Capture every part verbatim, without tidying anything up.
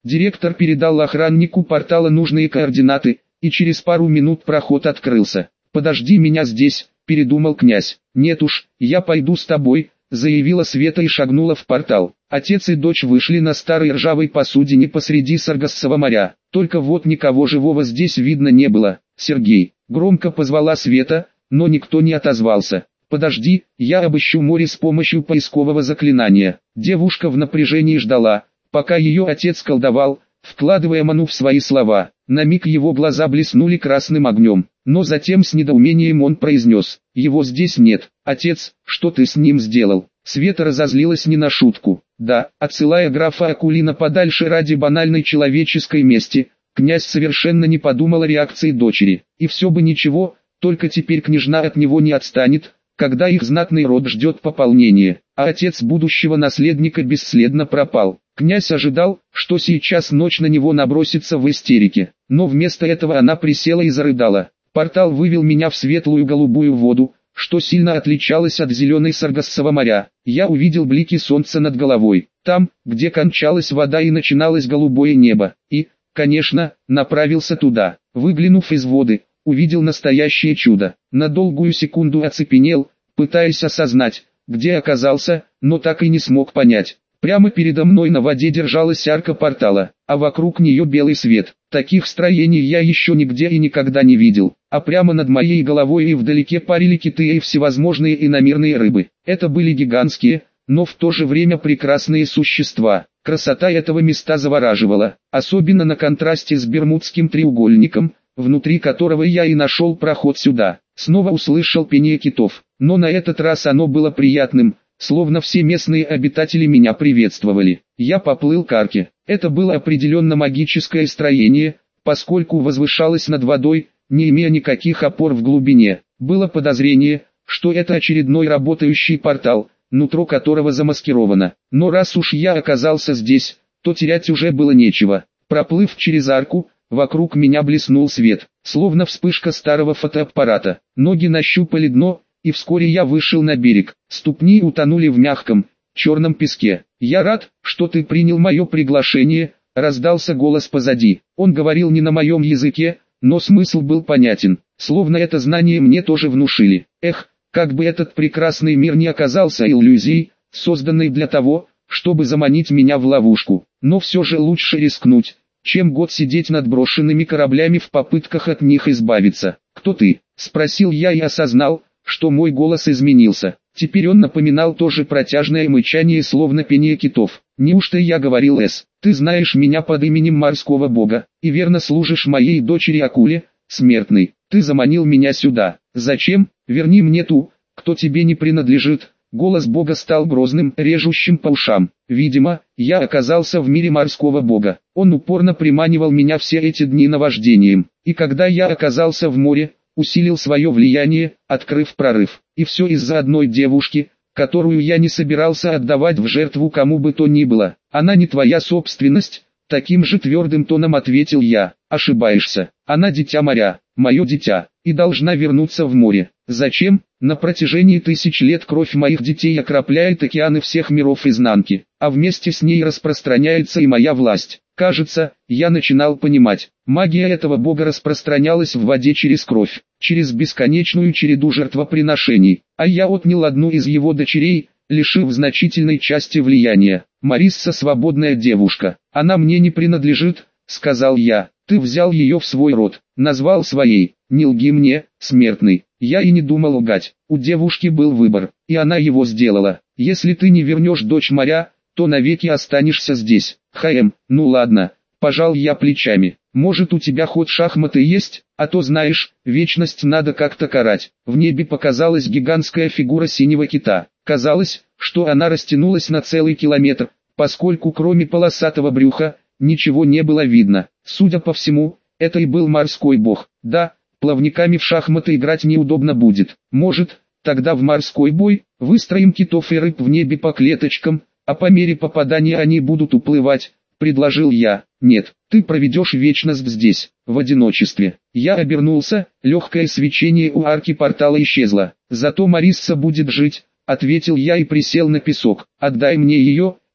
Директор передал охраннику портала нужные координаты, и через пару минут проход открылся. «Подожди меня здесь», — передумал князь. «Нет уж, я пойду с тобой», — заявила Света и шагнула в портал. Отец и дочь вышли на старой ржавой посудине посреди Саргассова моря. Только вот никого живого здесь видно не было. «Сергей», — громко позвала Света, но никто не отозвался. «Подожди, я обыщу море с помощью поискового заклинания». Девушка в напряжении ждала, пока ее отец колдовал, вкладывая ману в свои слова. На миг его глаза блеснули красным огнем, но затем с недоумением он произнес: «Его здесь нет. Отец, что ты с ним сделал?» Света разозлилась не на шутку. Да, отсылая графа Акулина подальше ради банальной человеческой мести, князь совершенно не подумал о реакции дочери. И все бы ничего, только теперь княжна от него не отстанет, когда их знатный род ждет пополнения, а отец будущего наследника бесследно пропал. Князь ожидал, что сейчас ночь на него набросится в истерике, но вместо этого она присела и зарыдала. Портал вывел меня в светлую голубую воду, что сильно отличалось от зеленой Саргассова моря. Я увидел блики солнца над головой, там, где кончалась вода и начиналось голубое небо, и, конечно, направился туда. Выглянув из воды, увидел настоящее чудо. На долгую секунду оцепенел, пытаясь осознать, где оказался, но так и не смог понять. Прямо передо мной на воде держалась арка портала, а вокруг нее белый свет. Таких строений я еще нигде и никогда не видел. А прямо над моей головой и вдалеке парили киты и всевозможные иномирные рыбы. Это были гигантские, но в то же время прекрасные существа. Красота этого места завораживала, особенно на контрасте с Бермудским треугольником, внутри которого я и нашел проход сюда. Снова услышал пение китов, но на этот раз оно было приятным, словно все местные обитатели меня приветствовали. Я поплыл к арке. Это было определенно магическое строение, поскольку возвышалось над водой, не имея никаких опор в глубине. Было подозрение, что это очередной работающий портал, нутро которого замаскировано. Но раз уж я оказался здесь, то терять уже было нечего. Проплыв через арку, вокруг меня блеснул свет, словно вспышка старого фотоаппарата. Ноги нащупали дно, и вскоре я вышел на берег. Ступни утонули в мягком, черном песке. «Я рад, что ты принял мое приглашение», — раздался голос позади. Он говорил не на моем языке, но смысл был понятен, словно это знание мне тоже внушили. Эх, как бы этот прекрасный мир не оказался иллюзией, созданной для того, чтобы заманить меня в ловушку. Но все же лучше рискнуть, чем год сидеть над брошенными кораблями в попытках от них избавиться. «Кто ты?» — спросил я и осознал, что мой голос изменился. Теперь он напоминал тоже протяжное мычание, словно пение китов. «Неужто я говорил С? Ты знаешь меня под именем морского бога, и верно служишь моей дочери Акуле, смертный. Ты заманил меня сюда. Зачем? Верни мне ту, кто тебе не принадлежит». Голос бога стал грозным, режущим по ушам. Видимо, я оказался в мире морского бога. Он упорно приманивал меня все эти дни наваждением. И когда я оказался в море, усилил свое влияние, открыв прорыв. И все из-за одной девушки, которую я не собирался отдавать в жертву кому бы то ни было. «Она не твоя собственность», — таким же твердым тоном ответил я. «Ошибаешься. Она дитя моря, мое дитя, и должна вернуться в море». «Зачем? На протяжении тысяч лет кровь моих детей окропляет океаны всех миров изнанки, а вместе с ней распространяется и моя власть». Кажется, я начинал понимать. Магия этого бога распространялась в воде через кровь, через бесконечную череду жертвоприношений, а я отнял одну из его дочерей, лишив значительной части влияния. «Марисса свободная девушка, она мне не принадлежит», — сказал я. «Ты взял ее в свой род, назвал своей. Не лги мне, смертный». Я и не думал лгать. У девушки был выбор, и она его сделала. «Если ты не вернешь дочь моря, то навеки останешься здесь». «Хм, ну ладно», — пожал я плечами. «Может, у тебя хоть шахматы есть, а то знаешь, вечность надо как-то карать». В небе показалась гигантская фигура синего кита. Казалось, что она растянулась на целый километр, поскольку кроме полосатого брюха, ничего не было видно. Судя по всему, это и был морской бог. Да, плавниками в шахматы играть неудобно будет. Может, тогда в морской бой, выстроим китов и рыб в небе по клеточкам, а по мере попадания они будут уплывать, предложил я. «Нет, ты проведешь вечность здесь, в одиночестве». Я обернулся, легкое свечение у арки портала исчезло. «Зато Марисса будет жить», — ответил я и присел на песок. «Отдай мне ее,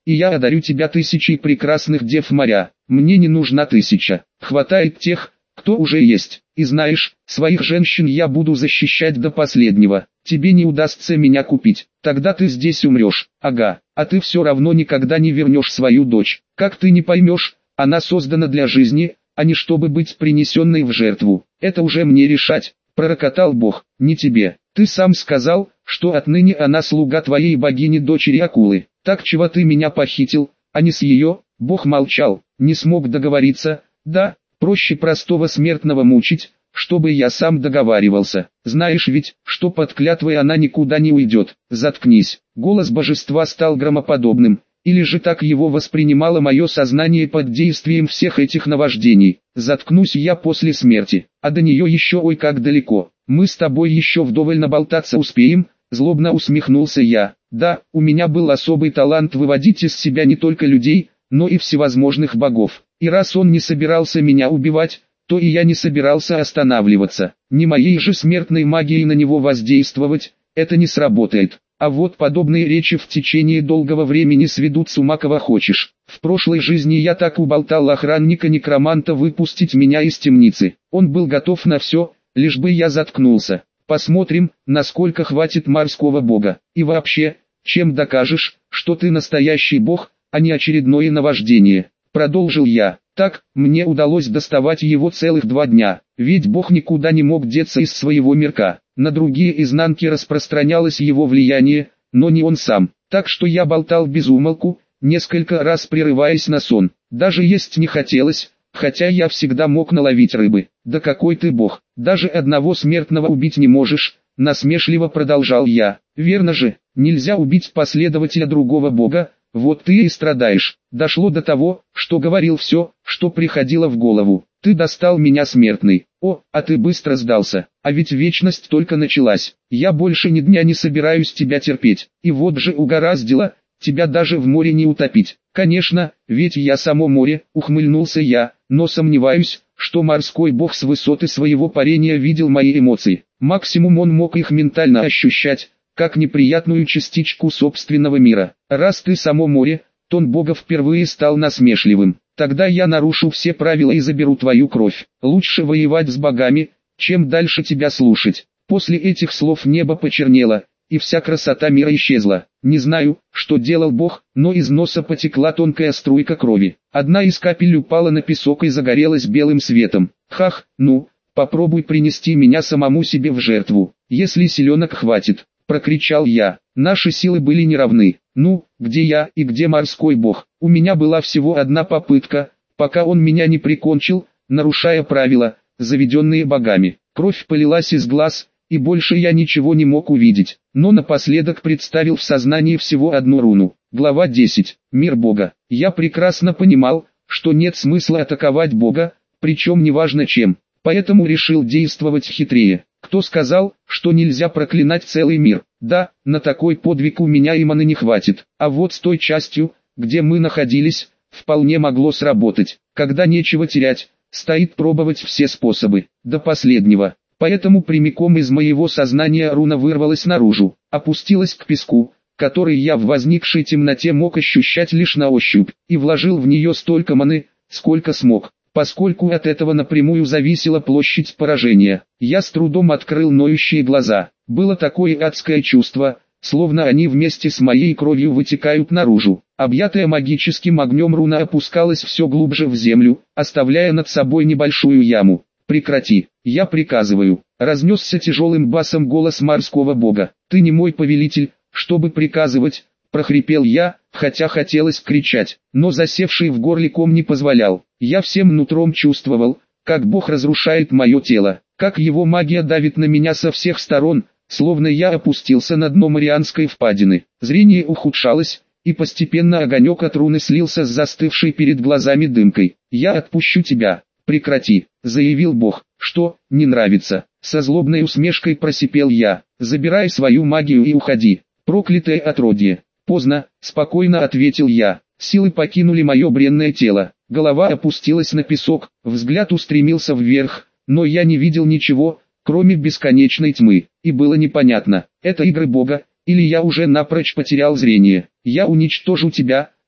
и я одарю тебя тысячей прекрасных дев моря. Мне не нужна тысяча, хватает тех, кто уже есть. И знаешь, своих женщин я буду защищать до последнего. Тебе не удастся меня купить, тогда ты здесь умрешь. Ага, а ты все равно никогда не вернешь свою дочь. Как ты не поймешь, она создана для жизни, а не чтобы быть принесенной в жертву. Это уже мне решать, пророкотал Бог, не тебе. Ты сам сказал, что отныне она слуга твоей богини дочери акулы. Так чего ты меня похитил, а не с ее? Бог молчал, не смог договориться. Да, проще простого смертного мучить, чтобы я сам договаривался. Знаешь ведь, что под клятвой она никуда не уйдет. Заткнись. Голос божества стал громоподобным. Или же так его воспринимало мое сознание под действием всех этих наваждений. Заткнусь я после смерти, а до нее еще ой как далеко. Мы с тобой еще вдоволь наболтаться успеем, злобно усмехнулся я. Да, у меня был особый талант выводить из себя не только людей, но и всевозможных богов. И раз он не собирался меня убивать, то и я не собирался останавливаться. Не моей же смертной магией на него воздействовать, это не сработает. А вот подобные речи в течение долгого времени сведут с ума кого хочешь. В прошлой жизни я так уболтал охранника-некроманта выпустить меня из темницы. Он был готов на все, лишь бы я заткнулся. Посмотрим, насколько хватит морского бога. И вообще, чем докажешь, что ты настоящий бог, а не очередное наваждение? Продолжил я. Так, мне удалось доставать его целых два дня, ведь бог никуда не мог деться из своего мирка. На другие изнанки распространялось его влияние, но не он сам. Так что я болтал без умолку, несколько раз прерываясь на сон. Даже есть не хотелось, хотя я всегда мог наловить рыбы. Да какой ты бог, даже одного смертного убить не можешь, насмешливо продолжал я. Верно же, нельзя убить последователя другого бога, вот ты и страдаешь. Дошло до того, что говорил все, что приходило в голову. Ты достал меня, смертный. О, а ты быстро сдался. А ведь вечность только началась. Я больше ни дня не собираюсь тебя терпеть. И вот же угораздило, тебя даже в море не утопить. Конечно, ведь я само море, ухмыльнулся я, но сомневаюсь, что морской бог с высоты своего парения видел мои эмоции. Максимум он мог их ментально ощущать, как неприятную частичку собственного мира. Раз ты само море, тон бога впервые стал насмешливым. Тогда я нарушу все правила и заберу твою кровь. Лучше воевать с богами, чем дальше тебя слушать. После этих слов небо почернело, и вся красота мира исчезла. Не знаю, что делал бог, но из носа потекла тонкая струйка крови. Одна из капель упала на песок и загорелась белым светом. Хах, ну, попробуй принести меня самому себе в жертву, если силенок хватит. Прокричал я. Наши силы были неравны. Ну, где я и где морской бог? У меня была всего одна попытка, пока он меня не прикончил, нарушая правила, заведенные богами. Кровь полилась из глаз, и больше я ничего не мог увидеть. Но напоследок представил в сознании всего одну руну. Глава десять. Мир бога. Я прекрасно понимал, что нет смысла атаковать бога, причем неважно чем. Поэтому решил действовать хитрее. Кто сказал, что нельзя проклинать целый мир? Да, на такой подвиг у меня и маны не хватит. А вот с той частью, где мы находились, вполне могло сработать. Когда нечего терять, стоит пробовать все способы, до последнего. Поэтому прямиком из моего сознания руна вырвалась наружу, опустилась к песку, который я в возникшей темноте мог ощущать лишь на ощупь, и вложил в нее столько маны, сколько смог. Поскольку от этого напрямую зависела площадь поражения, я с трудом открыл ноющие глаза. Было такое адское чувство, словно они вместе с моей кровью вытекают наружу. Объятая магическим огнем руна опускалась все глубже в землю, оставляя над собой небольшую яму. «Прекрати, я приказываю», — разнесся тяжелым басом голос морского бога. «Ты не мой повелитель, чтобы приказывать», — прохрипел я, хотя хотелось кричать, но засевший в горле ком не позволял. Я всем нутром чувствовал, как Бог разрушает мое тело, как его магия давит на меня со всех сторон, словно я опустился на дно Марианской впадины. Зрение ухудшалось, и постепенно огонек от руны слился с застывшей перед глазами дымкой. «Я отпущу тебя, прекрати», — заявил Бог. «Что, не нравится?» — со злобной усмешкой просипел я. «Забирай свою магию и уходи, проклятое отродье». «Поздно», — спокойно ответил я. Силы покинули мое бренное тело. Голова опустилась на песок, взгляд устремился вверх, но я не видел ничего, кроме бесконечной тьмы, и было непонятно, это игры Бога, или я уже напрочь потерял зрение. «Я уничтожу тебя»,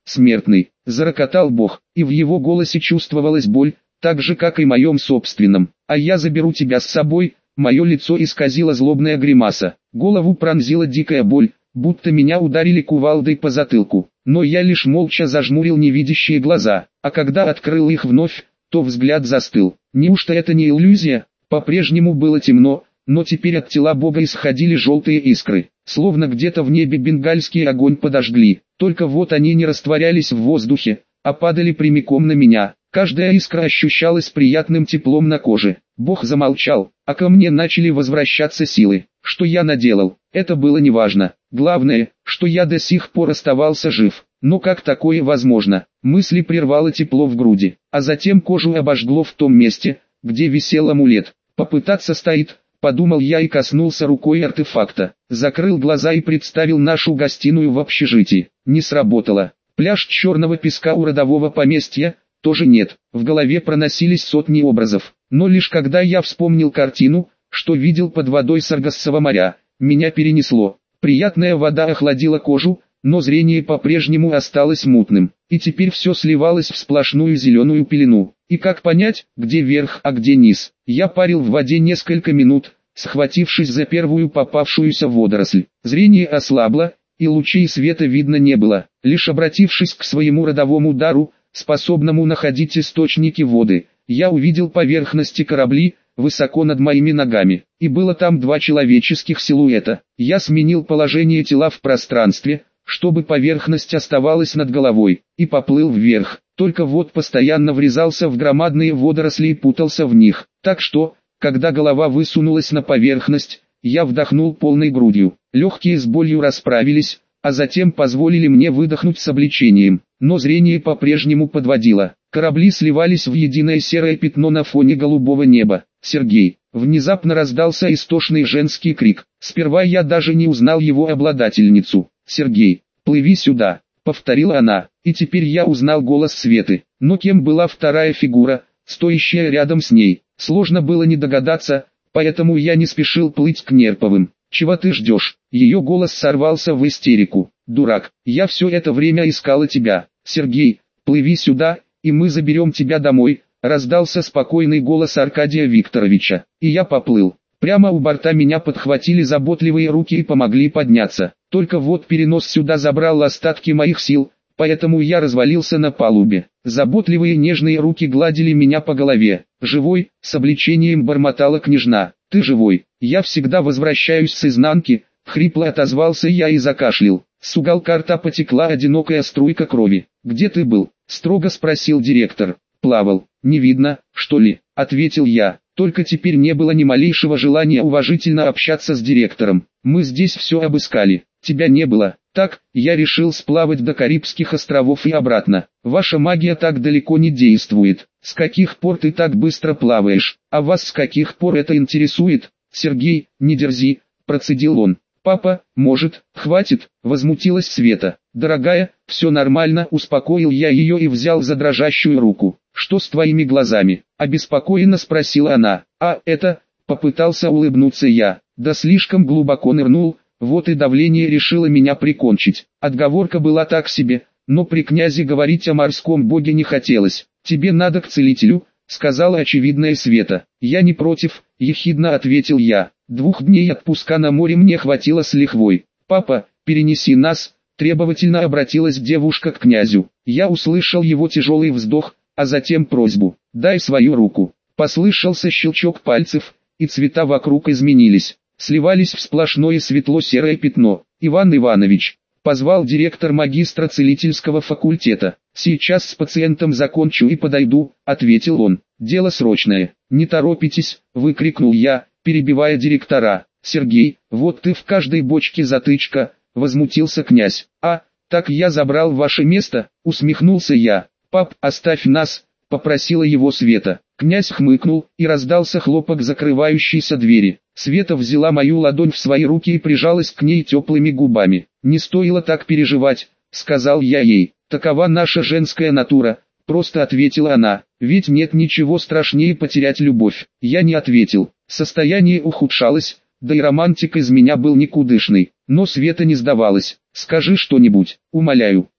смертный», — зарокотал Бог, и в его голосе чувствовалась боль, так же как и в моем собственном. «А я заберу тебя с собой». Мое лицо исказило злобная гримаса, голову пронзила дикая боль, будто меня ударили кувалдой по затылку, но я лишь молча зажмурил невидящие глаза, а когда открыл их вновь, то взгляд застыл. Неужто это не иллюзия? По-прежнему было темно, но теперь от тела Бога исходили желтые искры, словно где-то в небе бенгальский огонь подожгли, только вот они не растворялись в воздухе, а падали прямиком на меня. Каждая искра ощущалась приятным теплом на коже. Бог замолчал, а ко мне начали возвращаться силы. Что я наделал, это было неважно. Главное, что я до сих пор оставался жив. Но как такое возможно? Мысли прервало тепло в груди, а затем кожу обожгло в том месте, где висел амулет. Попытаться стоит, подумал я и коснулся рукой артефакта. Закрыл глаза и представил нашу гостиную в общежитии. Не сработало. Пляж черного песка у родового поместья тоже нет. В голове проносились сотни образов, но лишь когда я вспомнил картину, что видел под водой Саргассово моря, меня перенесло. Приятная вода охладила кожу, но зрение по-прежнему осталось мутным, и теперь все сливалось в сплошную зеленую пелену. И как понять, где верх, а где низ? Я парил в воде несколько минут, схватившись за первую попавшуюся водоросль. Зрение ослабло, и лучей света видно не было. Лишь обратившись к своему родовому дару, способному находить источники воды, я увидел поверхности корабли, высоко над моими ногами, и было там два человеческих силуэта. Я сменил положение тела в пространстве, чтобы поверхность оставалась над головой, и поплыл вверх, только вот постоянно врезался в громадные водоросли и путался в них, так что, когда голова высунулась на поверхность, я вдохнул полной грудью, легкие с болью расправились, а затем позволили мне выдохнуть с облегчением, но зрение по-прежнему подводило. Корабли сливались в единое серое пятно на фоне голубого неба. «Сергей!» Внезапно раздался истошный женский крик. Сперва я даже не узнал его обладательницу. «Сергей, плыви сюда!» — повторила она, и теперь я узнал голос Светы. Но кем была вторая фигура, стоящая рядом с ней? Сложно было не догадаться, поэтому я не спешил плыть к Нерповым. «Чего ты ждешь?» Ее голос сорвался в истерику. «Дурак, я все это время искала тебя. Сергей, плыви сюда, и мы заберем тебя домой», раздался спокойный голос Аркадия Викторовича. И я поплыл. Прямо у борта меня подхватили заботливые руки и помогли подняться. Только вот перенос сюда забрал остатки моих сил, поэтому я развалился на палубе. Заботливые нежные руки гладили меня по голове. «Живой?» — с облегчением бормотала княжна. «Ты живой? Я всегда возвращаюсь с изнанки», — хрипло отозвался я и закашлял. С уголка рта потекла одинокая струйка крови. «Где ты был?» — строго спросил директор. «Плавал. Не видно, что ли?» — ответил я. Только теперь не было ни малейшего желания уважительно общаться с директором. «Мы здесь все обыскали. Тебя не было. Так, я решил сплавать до Карибских островов и обратно. Ваша магия так далеко не действует. С каких пор ты так быстро плаваешь? А вас с каких пор это интересует?» «Сергей, не дерзи», — процедил он. «Папа, может, хватит?» — возмутилась Света. «Дорогая, все нормально», — успокоил я ее и взял за дрожащую руку. «Что с твоими глазами?» — обеспокоенно спросила она. «А, это...» — попытался улыбнуться я. Да слишком глубоко нырнул, вот и давление решило меня прикончить. Отговорка была так себе, но при князе говорить о морском боге не хотелось. «Тебе надо к целителю», — сказала очевидная Света. «Я не против», — ехидно ответил я. «Двух дней отпуска на море мне хватило с лихвой. Папа, перенеси нас», — требовательно обратилась девушка к князю. Я услышал его тяжелый вздох, а затем просьбу: «Дай свою руку». Послышался щелчок пальцев, и цвета вокруг изменились, сливались в сплошное светло-серое пятно. «Иван Иванович», — позвал директор магистра целительского факультета. «Сейчас с пациентом закончу и подойду», — ответил он. «Дело срочное». «Не торопитесь», — выкрикнул я, перебивая директора. «Сергей, вот ты в каждой бочке затычка», — возмутился князь. «А, так я забрал ваше место», — усмехнулся я. «Пап, оставь нас», — попросила его Света. Князь хмыкнул, и раздался хлопок закрывающейся двери. Света взяла мою ладонь в свои руки и прижалась к ней теплыми губами. «Не стоило так переживать», — сказал я ей. «Такова наша женская натура», — просто ответила она. «Ведь нет ничего страшнее потерять любовь». Я не ответил. Состояние ухудшалось, да и романтик из меня был никудышный. Но Света не сдавалась. «Скажи что-нибудь, умоляю».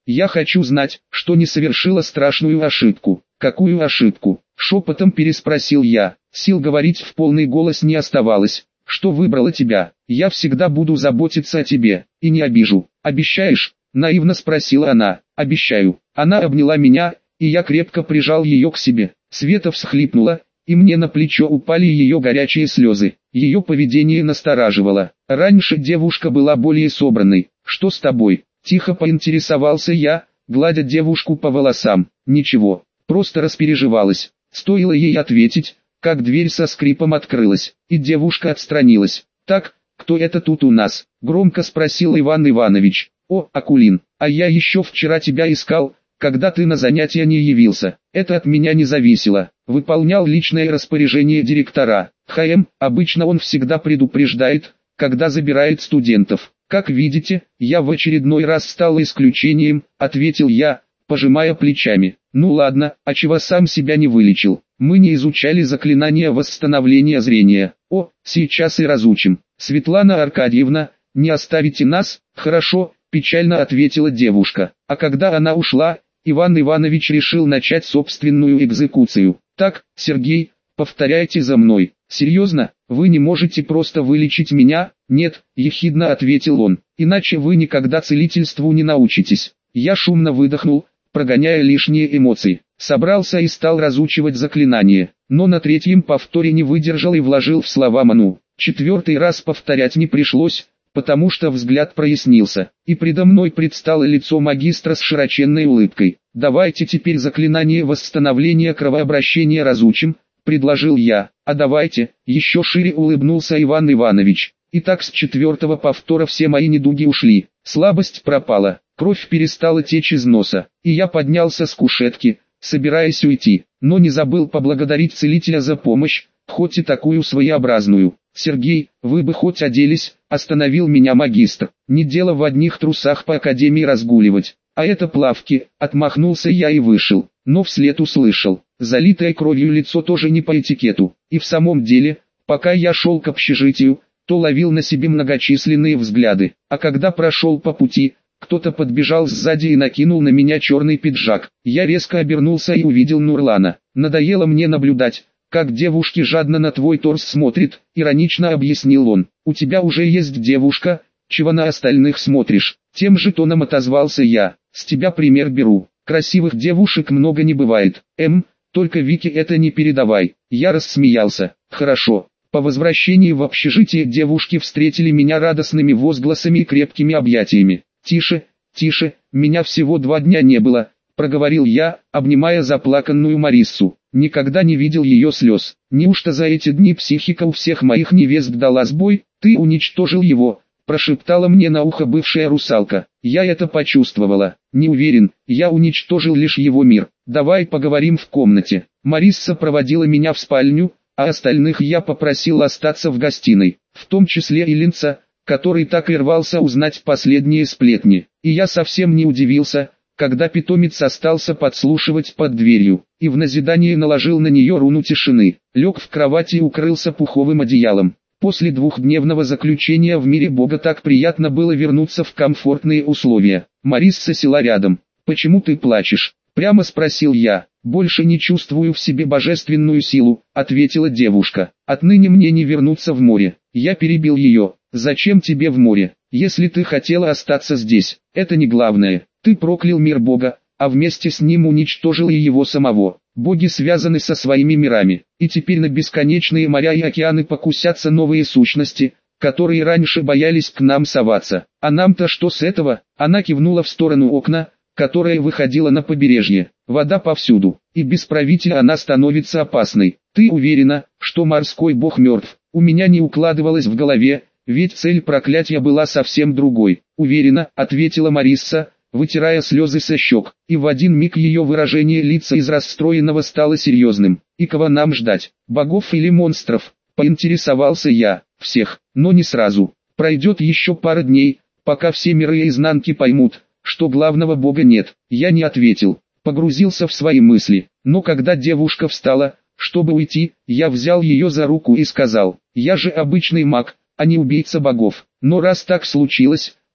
Я хочу знать, что не совершила страшную ошибку. Какую ошибку? Шепотом переспросил я. Сил говорить в полный голос не оставалось. Что выбрала тебя? Я всегда буду заботиться о тебе, и не обижу. Обещаешь? Наивно спросила она. Обещаю. Она обняла меня, и я крепко прижал ее к себе. Света всхлипнула, и мне на плечо упали ее горячие слезы. Ее поведение настораживало. Раньше девушка была более собранной. Что с тобой? Тихо поинтересовался я, гладя девушку по волосам. Ничего, просто распереживалась. Стоило ей ответить, как дверь со скрипом открылась, и девушка отстранилась. «Так, кто это тут у нас?» — громко спросил Иван Иванович. «О, Акулин, а я еще вчера тебя искал, когда ты на занятия не явился. Это от меня не зависело. Выполнял личное распоряжение директора. ХМ, обычно он всегда предупреждает, когда забирает студентов. Как видите, я в очередной раз стал исключением», — ответил я, пожимая плечами. «Ну ладно, а чего сам себя не вылечил? Мы не изучали заклинание восстановления зрения. О, сейчас и разучим. Светлана Аркадьевна, не оставите нас?» «Хорошо», — печально ответила девушка. А когда она ушла, Иван Иванович решил начать собственную экзекуцию. «Так, Сергей, повторяйте за мной. Серьезно, вы не можете просто вылечить меня?» «Нет», — ехидно ответил он, — «иначе вы никогда целительству не научитесь». Я шумно выдохнул, прогоняя лишние эмоции. Собрался и стал разучивать заклинание, но на третьем повторе не выдержал и вложил в слова ману. Четвертый раз повторять не пришлось, потому что взгляд прояснился, и предо мной предстало лицо магистра с широченной улыбкой. «Давайте теперь заклинание восстановления кровообращения разучим», — предложил я. «А давайте», — еще шире улыбнулся Иван Иванович. И так с четвертого повтора все мои недуги ушли, слабость пропала, кровь перестала течь из носа, и я поднялся с кушетки, собираясь уйти, но не забыл поблагодарить целителя за помощь, хоть и такую своеобразную. «Сергей, вы бы хоть оделись», — остановил меня магистр. «Не дело в одних трусах по академии разгуливать. А это плавки», — отмахнулся я и вышел, но вслед услышал: «Залитое кровью лицо тоже не по этикету». И в самом деле, пока я шел к общежитию, то ловил на себе многочисленные взгляды, а когда прошел по пути, кто-то подбежал сзади и накинул на меня черный пиджак. Я резко обернулся и увидел Нурлана. «Надоело мне наблюдать, как девушки жадно на твой торс смотрят», — иронично объяснил он. «У тебя уже есть девушка, чего на остальных смотришь?» Тем же тоном отозвался я. «С тебя пример беру. Красивых девушек много не бывает. Эм, только Вике это не передавай». Я рассмеялся. «Хорошо». По возвращении в общежитие девушки встретили меня радостными возгласами и крепкими объятиями. «Тише, тише, меня всего два дня не было», — проговорил я, обнимая заплаканную Мариссу. Никогда не видел ее слез. «Неужто за эти дни психика у всех моих невест дала сбой? Ты уничтожил его», — прошептала мне на ухо бывшая русалка. Я это почувствовала. «Не уверен, я уничтожил лишь его мир. Давай поговорим в комнате». Марисса проводила меня в спальню, а остальных я попросил остаться в гостиной, в том числе и Линца, который так и рвался узнать последние сплетни. И я совсем не удивился, когда питомец остался подслушивать под дверью, и в назидание наложил на нее руну тишины. Лег в кровати и укрылся пуховым одеялом. После двухдневного заключения в мире Бога так приятно было вернуться в комфортные условия. Марисса села рядом. «Почему ты плачешь?» — прямо спросил я. «Больше не чувствую в себе божественную силу», — ответила девушка. «Отныне мне не вернуться в море». Я перебил ее. «Зачем тебе в море, если ты хотела остаться здесь? Это не главное. Ты проклял мир Бога, а вместе с ним уничтожил и его самого. Боги связаны со своими мирами, и теперь на бесконечные моря и океаны покусятся новые сущности, которые раньше боялись к нам соваться. А нам-то что с этого?» Она кивнула в сторону окна, которая выходила на побережье. «Вода повсюду, и без правителя она становится опасной. Ты уверена, что морской бог мертв?» У меня не укладывалось в голове, ведь цель проклятия была совсем другой. «Уверена», — ответила Марисса, вытирая слезы со щек, и в один миг ее выражение лица из расстроенного стало серьезным. «И кого нам ждать, богов или монстров?» — поинтересовался я. «Всех, но не сразу. Пройдет еще пара дней, пока все миры изнанки поймут, что главного бога нет». Я не ответил, погрузился в свои мысли, но когда девушка встала, чтобы уйти, я взял ее за руку и сказал: «Я же обычный маг, а не убийца богов. Но раз так случилось,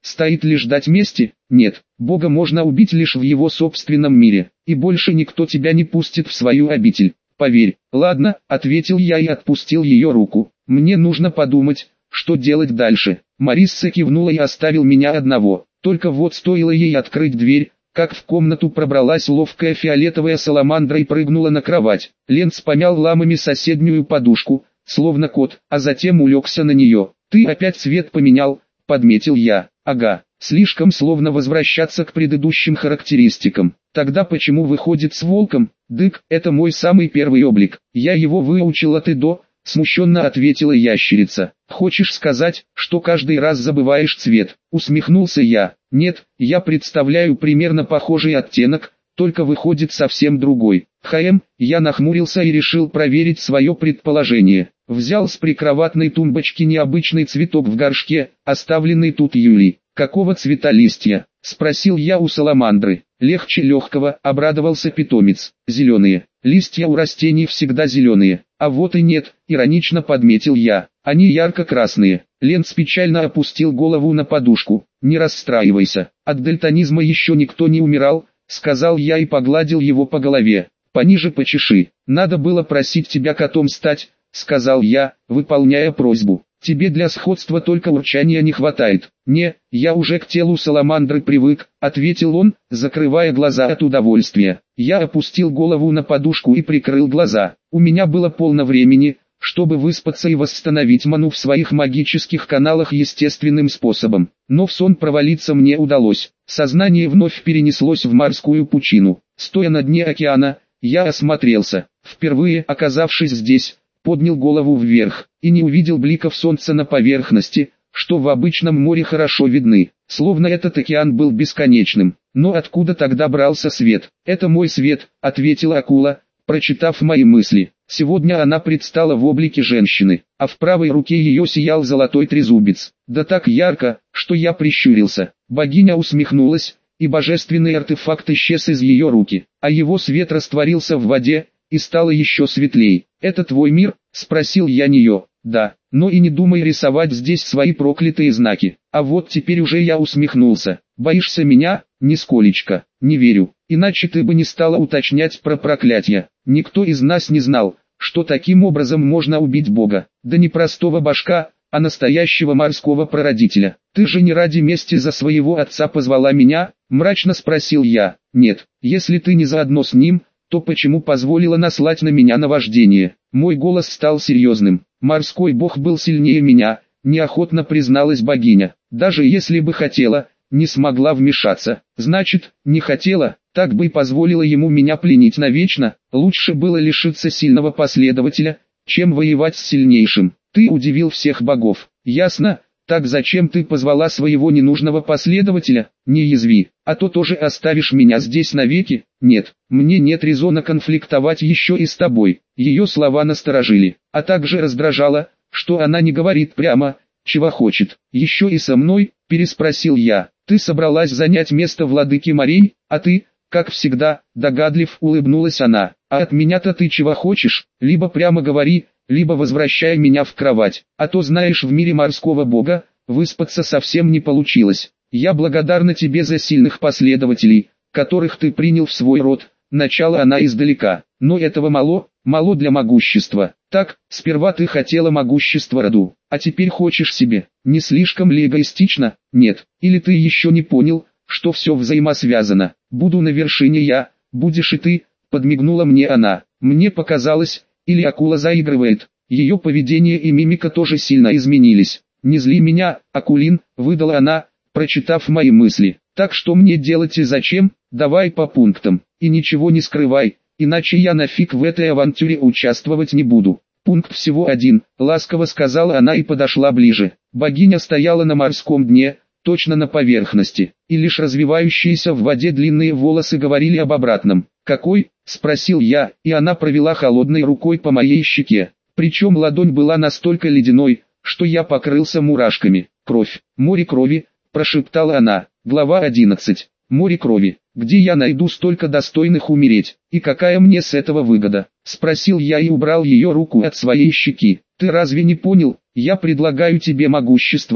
стоит ли ждать мести? Нет, Бога можно убить лишь в его собственном мире, и больше никто тебя не пустит в свою обитель. Поверь. Ладно, ответил я и отпустил ее руку. Мне нужно подумать, что делать дальше. Марисса кивнула и оставил меня одного. Только вот стоило ей открыть дверь, как в комнату пробралась ловкая фиолетовая саламандра и прыгнула на кровать. Ленц помял ламами соседнюю подушку, словно кот, а затем улегся на нее. «Ты опять цвет поменял», — подметил я. «Ага, слишком словно возвращаться к предыдущим характеристикам. Тогда почему выходит с волком? Дык, это мой самый первый облик. Я его выучил от и до», — смущенно ответила ящерица. «Хочешь сказать, что каждый раз забываешь цвет?» — усмехнулся я. «Нет, я представляю примерно похожий оттенок, только выходит совсем другой». «Хм», я нахмурился и решил проверить свое предположение. Взял с прикроватной тумбочки необычный цветок в горшке, оставленный тут Юлей. «Какого цвета листья?» — спросил я у саламандры. «Легче легкого», — обрадовался питомец. «Зеленые. Листья у растений всегда зеленые». «А вот и нет», — иронично подметил я. «Они ярко-красные». Ленц печально опустил голову на подушку. «Не расстраивайся, от дальтонизма еще никто не умирал», — сказал я и погладил его по голове. «Пониже почеши. Надо было просить тебя котом стать», — сказал я, выполняя просьбу. «Тебе для сходства только урчания не хватает». «Не, я уже к телу саламандры привык», — ответил он, закрывая глаза от удовольствия. Я опустил голову на подушку и прикрыл глаза. У меня было полно времени, чтобы выспаться и восстановить ману в своих магических каналах естественным способом. Но в сон провалиться мне удалось. Сознание вновь перенеслось в морскую пучину. Стоя на дне океана, я осмотрелся. Впервые оказавшись здесь, поднял голову вверх, и не увидел бликов солнца на поверхности, что в обычном море хорошо видны, словно этот океан был бесконечным. Но откуда тогда брался свет? «Это мой свет», — ответила акула, прочитав мои мысли. Сегодня она предстала в облике женщины, а в правой руке ее сиял золотой трезубец. Да так ярко, что я прищурился. Богиня усмехнулась, и божественный артефакт исчез из ее руки, а его свет растворился в воде, и стало еще светлей. «Это твой мир?» — спросил я нее. «Да, но и не думай рисовать здесь свои проклятые знаки». А вот теперь уже я усмехнулся. «Боишься меня?» «Нисколечко, не верю, иначе ты бы не стала уточнять про проклятие. Никто из нас не знал, что таким образом можно убить Бога, да не простого башка, а настоящего морского прародителя. Ты же не ради мести за своего отца позвала меня?» — мрачно спросил я. «Нет, если ты не заодно с ним, то почему позволила наслать на меня наваждение?» Мой голос стал серьезным. «Морской бог был сильнее меня», — неохотно призналась богиня. «Даже если бы хотела, не смогла вмешаться». «Значит, не хотела, так бы и позволила ему меня пленить навечно. Лучше было лишиться сильного последователя, чем воевать с сильнейшим. Ты удивил всех богов». «Ясно. Так зачем ты позвала своего ненужного последователя? Не язви, а то тоже оставишь меня здесь навеки». «Нет, мне нет резона конфликтовать еще и с тобой». Ее слова насторожили, а также раздражало, что она не говорит прямо, чего хочет. «Еще и со мной?» — переспросил я. «Ты собралась занять место владыки морей, а ты, как всегда, догадлив», — улыбнулась она. «А от меня-то ты чего хочешь? Либо прямо говори, либо возвращай меня в кровать, а то знаешь, в мире морского бога выспаться совсем не получилось. Я благодарна тебе за сильных последователей, которых ты принял в свой род». Начала она издалека. «Но этого мало, мало для могущества. Так, сперва ты хотела могущества роду, а теперь хочешь себе. Не слишком ли эгоистично? Нет, или ты еще не понял, что все взаимосвязано. Буду на вершине я, будешь и ты», — подмигнула мне она. Мне показалось, или акула заигрывает. Ее поведение и мимика тоже сильно изменились. «Не зли меня, Акулин», — выдала она, прочитав мои мысли. «Так что мне делать и зачем? Давай по пунктам, и ничего не скрывай, иначе я нафиг в этой авантюре участвовать не буду». «Пункт всего один», — ласково сказала она и подошла ближе. Богиня стояла на морском дне, точно на поверхности, и лишь развивающиеся в воде длинные волосы говорили об обратном. «Какой?» — спросил я, и она провела холодной рукой по моей щеке. Причем ладонь была настолько ледяной, что я покрылся мурашками. «Кровь, море крови», — прошептала она. Глава одиннадцать. Море крови. «Где я найду столько достойных умереть, и какая мне с этого выгода?» — спросил я и убрал ее руку от своей щеки. «Ты разве не понял? Я предлагаю тебе могущество,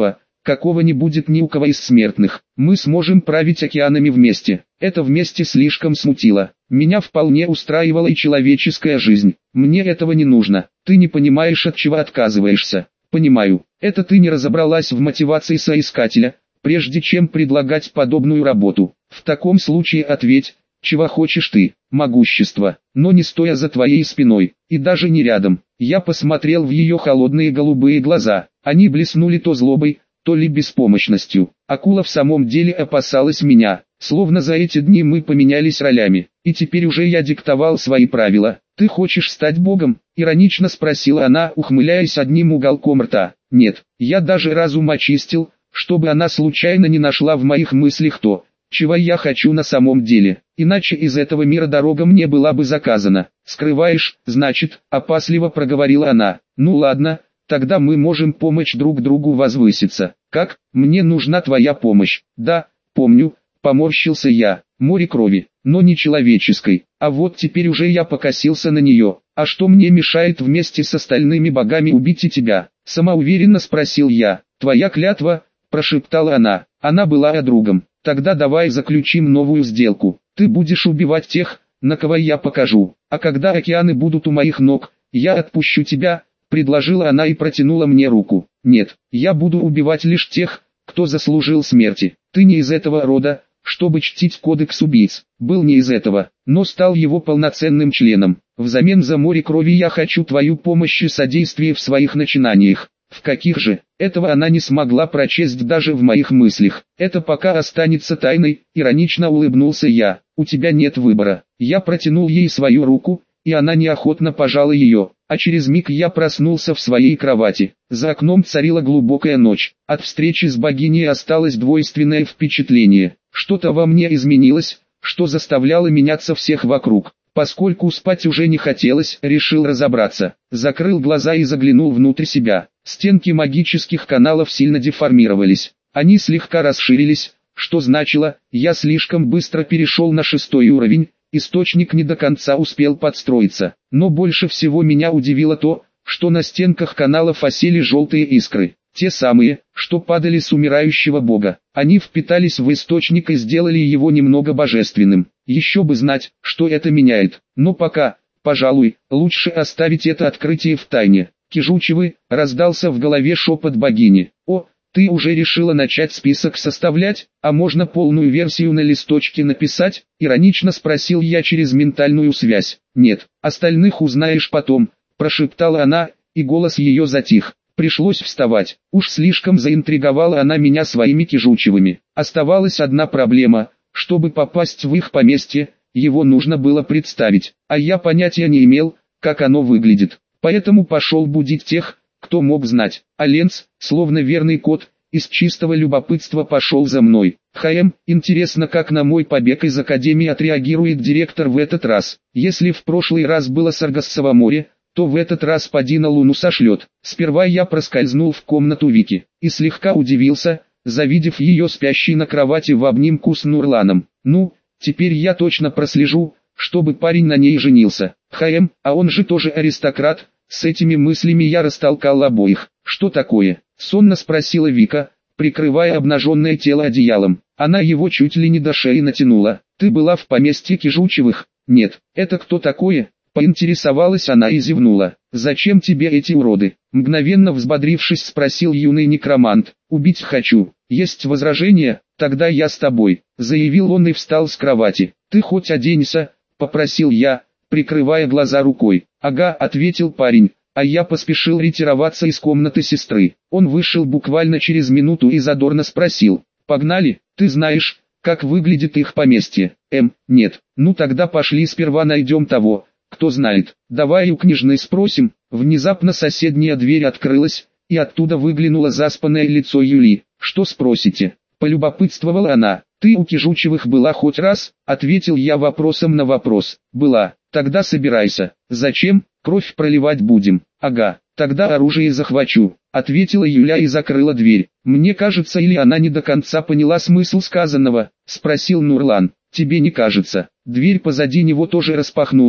какого не будет ни у кого из смертных. Мы сможем править океанами вместе. Это вместе слишком смутило. Меня вполне устраивала и человеческая жизнь. Мне этого не нужно. Ты не понимаешь, от чего отказываешься. Понимаю. Это ты не разобралась в мотивации соискателя, прежде чем предлагать подобную работу. В таком случае ответь, чего хочешь ты. Могущество, но не стоя за твоей спиной, и даже не рядом. Я посмотрел в ее холодные голубые глаза. Они блеснули то злобой, то ли беспомощностью. Акула в самом деле опасалась меня. Словно за эти дни мы поменялись ролями, и теперь уже я диктовал свои правила. «Ты хочешь стать богом?» — иронично спросила она, ухмыляясь одним уголком рта. «Нет, я даже разум очистил, чтобы она случайно не нашла в моих мыслях то, чего я хочу на самом деле, иначе из этого мира дорога мне была бы заказана». «Скрываешь, значит», — опасливо проговорила она. «Ну ладно, тогда мы можем помочь друг другу возвыситься». «Как? Мне нужна твоя помощь». «Да, помню», — поморщился я. «Море крови, но не человеческой. А вот теперь уже я покосился на нее. А что мне мешает вместе с остальными богами убить и тебя?» Самоуверенно спросил я. «Твоя клятва», — прошептала она. Она была другом. «Тогда давай заключим новую сделку. Ты будешь убивать тех, на кого я покажу. А когда океаны будут у моих ног, я отпущу тебя», — предложила она и протянула мне руку. «Нет, я буду убивать лишь тех, кто заслужил смерти. Ты не из этого рода, чтобы чтить кодекс убийц». «Был не из этого, но стал его полноценным членом. Взамен за море крови я хочу твою помощь и содействие в своих начинаниях». «В каких же?» Этого она не смогла прочесть даже в моих мыслях. «Это пока останется тайной», — иронично улыбнулся я. «У тебя нет выбора». Я протянул ей свою руку, и она неохотно пожала ее, а через миг я проснулся в своей кровати. За окном царила глубокая ночь. От встречи с богиней осталось двойственное впечатление. Что-то во мне изменилось, что заставляло меняться всех вокруг. Поскольку спать уже не хотелось, решил разобраться. Закрыл глаза и заглянул внутрь себя. Стенки магических каналов сильно деформировались. Они слегка расширились, что значило, я слишком быстро перешел на шестой уровень, источник не до конца успел подстроиться. Но больше всего меня удивило то, что на стенках каналов осели желтые искры. Те самые, что падали с умирающего бога. Они впитались в источник и сделали его немного божественным. Еще бы знать, что это меняет. Но пока, пожалуй, лучше оставить это открытие в тайне. «Кижучевы», — раздался в голове шепот богини. «О, ты уже решила начать список составлять, а можно полную версию на листочке написать?» — иронично спросил я через ментальную связь. «Нет, остальных узнаешь потом», — прошептала она, и голос ее затих. Пришлось вставать. Уж слишком заинтриговала она меня своими кижучевыми. Оставалась одна проблема. Чтобы попасть в их поместье, его нужно было представить, а я понятия не имел, как оно выглядит. Поэтому пошел будить тех, кто мог знать. А Ленц, словно верный кот, из чистого любопытства пошел за мной. «Хм, интересно, как на мой побег из Академии отреагирует директор в этот раз. Если в прошлый раз было Саргассово море, то в этот раз поди на Луну сошлет». Сперва я проскользнул в комнату Вики, и слегка удивился, завидев ее спящей на кровати в обнимку с Нурланом. «Ну, теперь я точно прослежу, чтобы парень на ней женился. Хм, а он же тоже аристократ». С этими мыслями я растолкал обоих. «Что такое?» — сонно спросила Вика, прикрывая обнаженное тело одеялом. Она его чуть ли не до шеи натянула. «Ты была в поместье Кижучевых?» «Нет». «Это кто такое?» — поинтересовалась она и зевнула. «Зачем тебе эти уроды?» — мгновенно взбодрившись спросил юный некромант. «Убить хочу». «Есть возражения? Тогда я с тобой», — заявил он и встал с кровати. «Ты хоть оденься», — попросил я, прикрывая глаза рукой. «Ага», — ответил парень, а я поспешил ретироваться из комнаты сестры. Он вышел буквально через минуту и задорно спросил: «Погнали? Ты знаешь, как выглядит их поместье?» «Эм, нет». «Ну тогда пошли сперва найдем того, кто знает. Давай у княжны спросим». Внезапно соседняя дверь открылась, и оттуда выглянуло заспанное лицо Юли. «Что спросите?» — полюбопытствовала она. «Ты у Кижучевых была хоть раз?» — ответил я вопросом на вопрос. «Была». «Тогда собирайся». «Зачем? Кровь проливать будем». «Ага, тогда оружие захвачу», — ответила Юля и закрыла дверь. «Мне кажется, или она не до конца поняла смысл сказанного?» — спросил Нурлан. «Тебе не кажется?» Дверь позади него тоже распахнулась,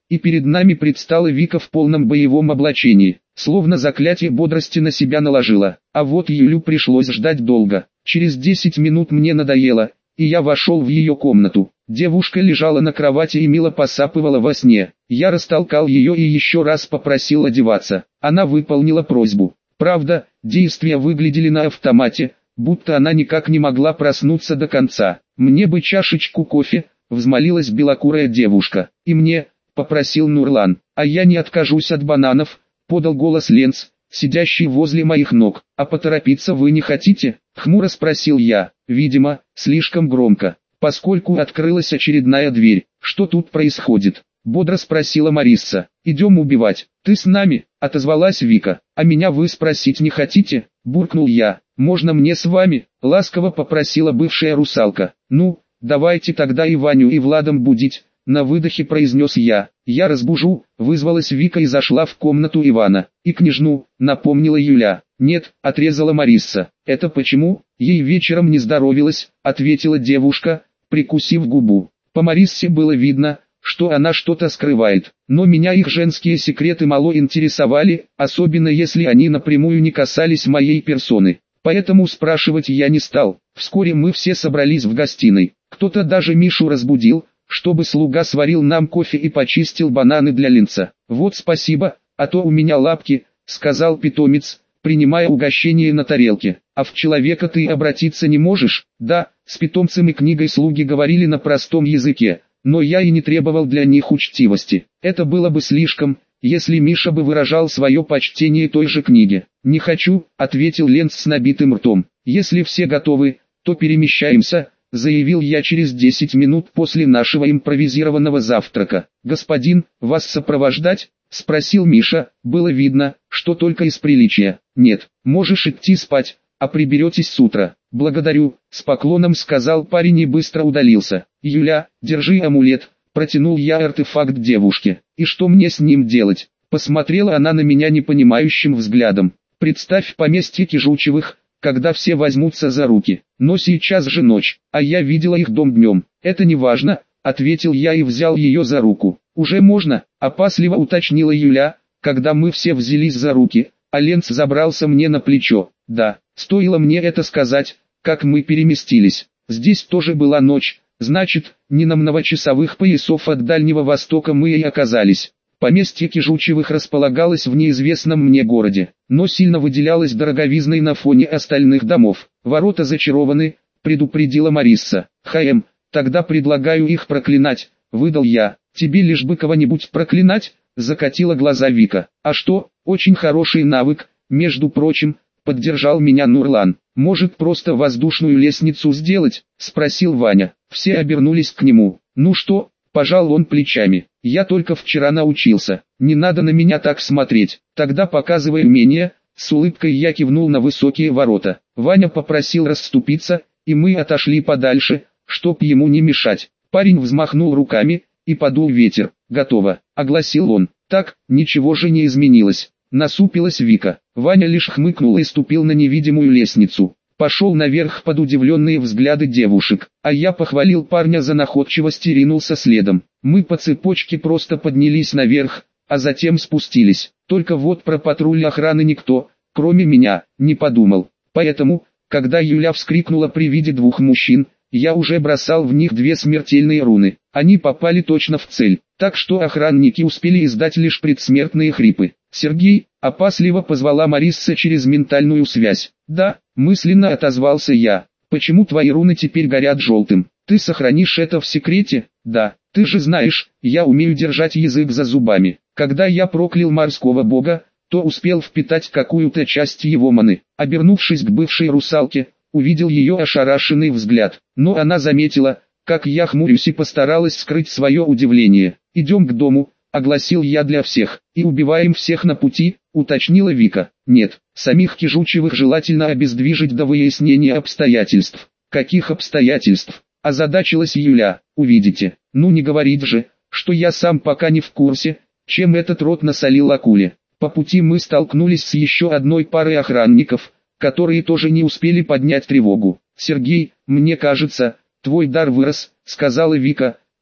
и перед нами предстала Вика в полном боевом облачении, словно заклятие бодрости на себя наложила. А вот Юлю пришлось ждать долго. Через десять минут мне надоело, и я вошел в ее комнату. Девушка лежала на кровати и мило посапывала во сне. Я растолкал ее и еще раз попросил одеваться. Она выполнила просьбу. Правда, действия выглядели на автомате, будто она никак не могла проснуться до конца. «Мне бы чашечку кофе», — взмолилась белокурая девушка. «И мне», — попросил Нурлан. «А я не откажусь от бананов», — подал голос Ленц, сидящий возле моих ног. «А поторопиться вы не хотите?» — хмуро спросил я, видимо, слишком громко, поскольку открылась очередная дверь. «Что тут происходит?» — бодро спросила Марисса. «Идем убивать». «Ты с нами?» — отозвалась Вика. «А меня вы спросить не хотите?» — буркнул я. «Можно мне с вами?» — ласково попросила бывшая русалка. «Ну, давайте тогда и Ваню и Владом будить», — на выдохе произнес я. «Я разбужу», — вызвалась Вика и зашла в комнату Ивана. «И княжну», — напомнила Юля. «Нет», — отрезала Марисса. «Это почему?» «Ей вечером не здоровилось», — ответила девушка, прикусив губу. По Мариссе было видно, что она что-то скрывает, но меня их женские секреты мало интересовали, особенно если они напрямую не касались моей персоны. Поэтому спрашивать я не стал. Вскоре мы все собрались в гостиной. Кто-то даже Мишу разбудил, чтобы слуга сварил нам кофе и почистил бананы для Ленца. «Вот спасибо, а то у меня лапки», — сказал питомец, принимая угощение на тарелке. «А в человека ты обратиться не можешь?» «Да», с питомцем и книгой слуги говорили на простом языке, но я и не требовал для них учтивости. Это было бы слишком, если Миша бы выражал свое почтение той же книге. «Не хочу», — ответил Ленц с набитым ртом. «Если все готовы, то перемещаемся», — заявил я через десять минут после нашего импровизированного завтрака. «Господин, вас сопровождать?» — спросил Миша. Было видно, что только из приличия. «Нет, можешь идти спать, а приберетесь с утра». «Благодарю», — с поклоном сказал парень и быстро удалился. «Юля, держи амулет», — протянул я артефакт девушке. «И что мне с ним делать?» Посмотрела она на меня непонимающим взглядом. «Представь поместье Кижучевых, когда все возьмутся за руки. Но сейчас же ночь, а я видела их дом днем». «Это не важно», — ответил я и взял ее за руку. «Уже можно?» — опасливо уточнила Юля, когда мы все взялись за руки, а Ленц забрался мне на плечо. Да, стоило мне это сказать, как мы переместились. Здесь тоже была ночь, значит, не на многочасовых поясов от Дальнего Востока мы и оказались. Поместье Кижучевых располагалось в неизвестном мне городе, но сильно выделялось дороговизной на фоне остальных домов. «Ворота зачарованы», — предупредила Марисса. «Хаэм, тогда предлагаю их проклинать», — выдал я. «Тебе лишь бы кого-нибудь проклинать?» — закатила глаза Вика. «А что, очень хороший навык, между прочим», — поддержал меня Нурлан. «Может просто воздушную лестницу сделать?» — спросил Ваня. Все обернулись к нему. «Ну что?» — пожал он плечами. «Я только вчера научился. Не надо на меня так смотреть. Тогда показывай умение». С улыбкой я кивнул на высокие ворота. Ваня попросил расступиться, и мы отошли подальше, чтоб ему не мешать. Парень взмахнул руками, и подул ветер. «Готово», — огласил он. «Так, ничего же не изменилось». Насупилась Вика. Ваня лишь хмыкнул и ступил на невидимую лестницу. Пошел наверх под удивленные взгляды девушек, а я похвалил парня за находчивость и ринулся следом. Мы по цепочке просто поднялись наверх, а затем спустились. Только вот про патруль охраны никто, кроме меня, не подумал. Поэтому, когда Юля вскрикнула при виде двух мужчин, я уже бросал в них две смертельные руны. Они попали точно в цель, так что охранники успели издать лишь предсмертные хрипы. «Сергей», — опасливо позвала Марисса через ментальную связь. «Да», — мысленно отозвался я. «Почему твои руны теперь горят желтым? Ты сохранишь это в секрете?» «Да, ты же знаешь, я умею держать язык за зубами. Когда я проклял морского бога, то успел впитать какую-то часть его маны». Обернувшись к бывшей русалке, увидел ее ошарашенный взгляд, но она заметила, как я хмурюсь, и постаралась скрыть свое удивление. «Идем к дому», — огласил я для всех. «И убиваем всех на пути», — уточнила Вика. «Нет, самих Кижучевых желательно обездвижить до выяснения обстоятельств». «Каких обстоятельств?» — озадачилась Юля. «Увидите». «Ну не говорить же, что я сам пока не в курсе, чем этот род насолил акуле». По пути мы столкнулись с еще одной парой охранников, которые тоже не успели поднять тревогу. «Сергей, мне кажется, твой дар вырос», — сказала Вика,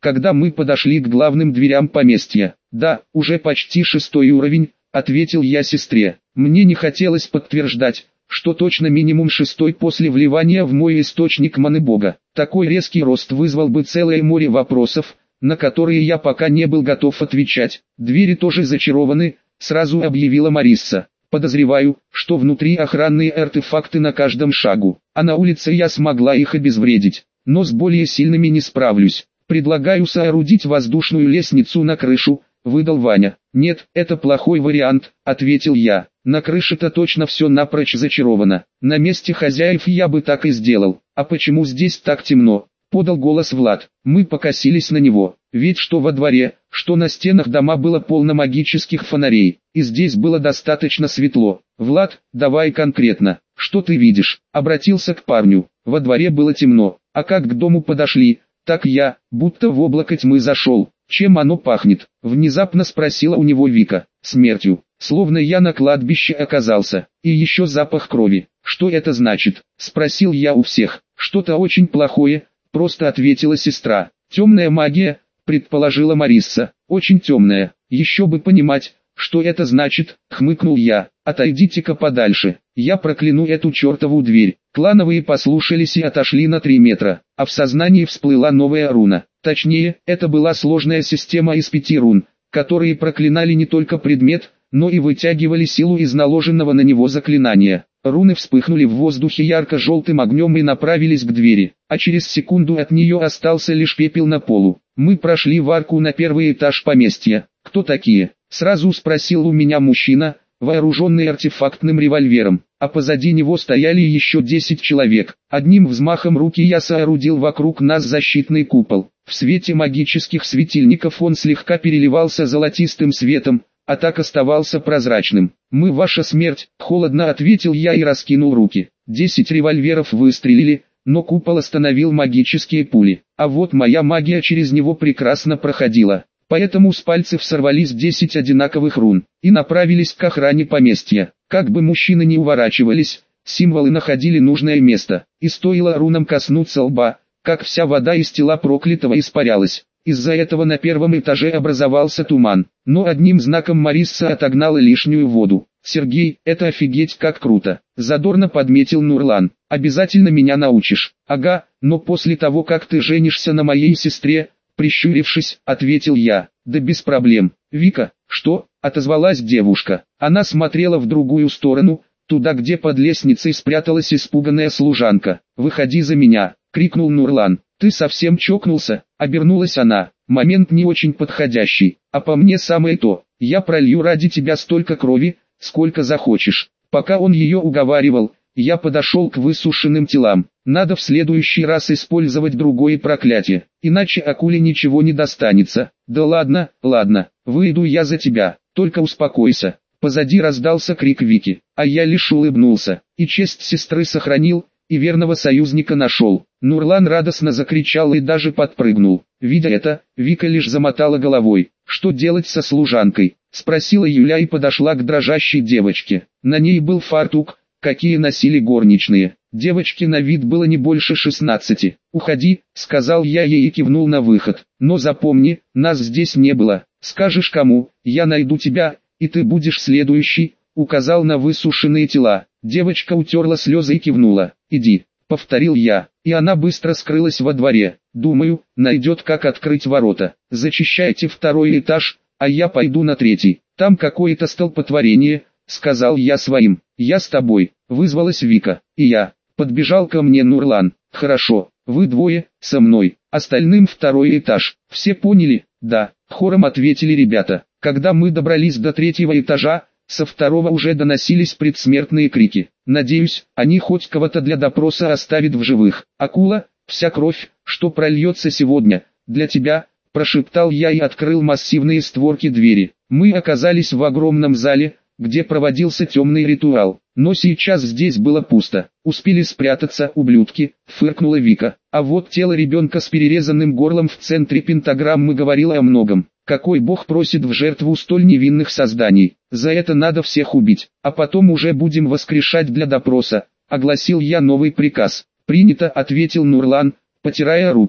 когда мы подошли к главным дверям поместья. «Да, уже почти шестой уровень», — ответил я сестре. Мне не хотелось подтверждать, что точно минимум шестой после вливания в мой источник маны бога. Такой резкий рост вызвал бы целое море вопросов, на которые я пока не был готов отвечать. «Двери тоже зачарованы», — сразу объявила Марисса. «Подозреваю, что внутри охранные артефакты на каждом шагу, а на улице я смогла их обезвредить, но с более сильными не справлюсь. Предлагаю соорудить воздушную лестницу на крышу», — выдал Ваня. «Нет, это плохой вариант», — ответил я. «На крыше-то точно все напрочь зачаровано. На месте хозяев я бы так и сделал. А почему здесь так темно?» — подал голос Влад. Мы покосились на него, ведь что во дворе, что на стенах дома было полно магических фонарей, и здесь было достаточно светло. «Влад, давай конкретно, что ты видишь?» — обратился к парню. Во дворе было темно, а как к дому подошли, так я, будто в облако тьмы зашел. «Чем оно пахнет?» — внезапно спросила у него Вика. «Смертью, словно я на кладбище оказался, и еще запах крови». «Что это значит?» — спросил я у всех. «Что-то очень плохое», — просто ответила сестра. «Темная магия», — предположила Марисса. «Очень темная, еще бы понимать, что это значит», — хмыкнул я. «Отойдите-ка подальше, я прокляну эту чертову дверь». Клановые послушались и отошли на три метра, а в сознании всплыла новая руна. Точнее, это была сложная система из пяти рун, которые проклинали не только предмет, но и вытягивали силу из наложенного на него заклинания. Руны вспыхнули в воздухе ярко-желтым огнем и направились к двери, а через секунду от нее остался лишь пепел на полу. Мы прошли в арку на первый этаж поместья. «Кто такие?» — сразу спросил у меня мужчина, вооруженный артефактным револьвером, а позади него стояли еще десять человек. Одним взмахом руки я соорудил вокруг нас защитный купол. В свете магических светильников он слегка переливался золотистым светом, а так оставался прозрачным. «Мы ваша смерть», — холодно ответил я и раскинул руки. Десять револьверов выстрелили, но купол остановил магические пули, а вот моя магия через него прекрасно проходила. Поэтому с пальцев сорвались десять одинаковых рун и направились к охране поместья. Как бы мужчины не уворачивались, символы находили нужное место, и стоило рунам коснуться лба, как вся вода из тела проклятого испарялась. Из-за этого на первом этаже образовался туман, но одним знаком Марисса отогнала лишнюю воду. «Сергей, это офигеть как круто!» — задорно подметил Нурлан. «Обязательно меня научишь». «Ага, но после того как ты женишься на моей сестре», — прищурившись, ответил я. «Да без проблем». «Вика, что?» — отозвалась девушка. Она смотрела в другую сторону, туда где под лестницей спряталась испуганная служанка. «Выходи за меня!» — крикнул Нурлан. «Ты совсем чокнулся?» — обернулась она. «Момент не очень подходящий, а по мне самое то. Я пролью ради тебя столько крови, сколько захочешь». Пока он ее уговаривал, я подошел к высушенным телам. Надо в следующий раз использовать другое проклятие, иначе акуле ничего не достанется. «Да ладно, ладно, выйду я за тебя, только успокойся». Позади раздался крик Вики, а я лишь улыбнулся, и честь сестры сохранил, и верного союзника нашел. Нурлан радостно закричал и даже подпрыгнул. Видя это, Вика лишь замотала головой. «Что делать со служанкой?» — спросила Юля и подошла к дрожащей девочке. На ней был фартук, какие носили горничные. Девочке на вид было не больше шестнадцати. «Уходи», — сказал я ей и кивнул на выход. «Но запомни, нас здесь не было. Скажешь кому, я найду тебя, и ты будешь следующий», — указал на высушенные тела. Девочка утерла слезы и кивнула. «Иди», — повторил я, и она быстро скрылась во дворе. «Думаю, найдет как открыть ворота. Зачищайте второй этаж, а я пойду на третий. Там какое-то столпотворение», — сказал я своим. «Я с тобой», — вызвалась Вика. «И я». Подбежал ко мне Нурлан. «Хорошо, вы двое, со мной, остальным второй этаж». «Все поняли?» «Да», — хором ответили ребята. Когда мы добрались до третьего этажа, со второго уже доносились предсмертные крики. «Надеюсь, они хоть кого-то для допроса оставят в живых». «Акула, вся кровь, что прольется сегодня, для тебя», — прошептал я и открыл массивные створки двери. Мы оказались в огромном зале, где проводился темный ритуал. Но сейчас здесь было пусто. «Успели спрятаться, ублюдки», — фыркнула Вика. А вот тело ребенка с перерезанным горлом в центре пентаграммы говорило о многом. Какой бог просит в жертву столь невинных созданий? За это надо всех убить, а потом уже будем воскрешать для допроса, — огласил я новый приказ. «Принято», — ответил Нурлан, потирая руки.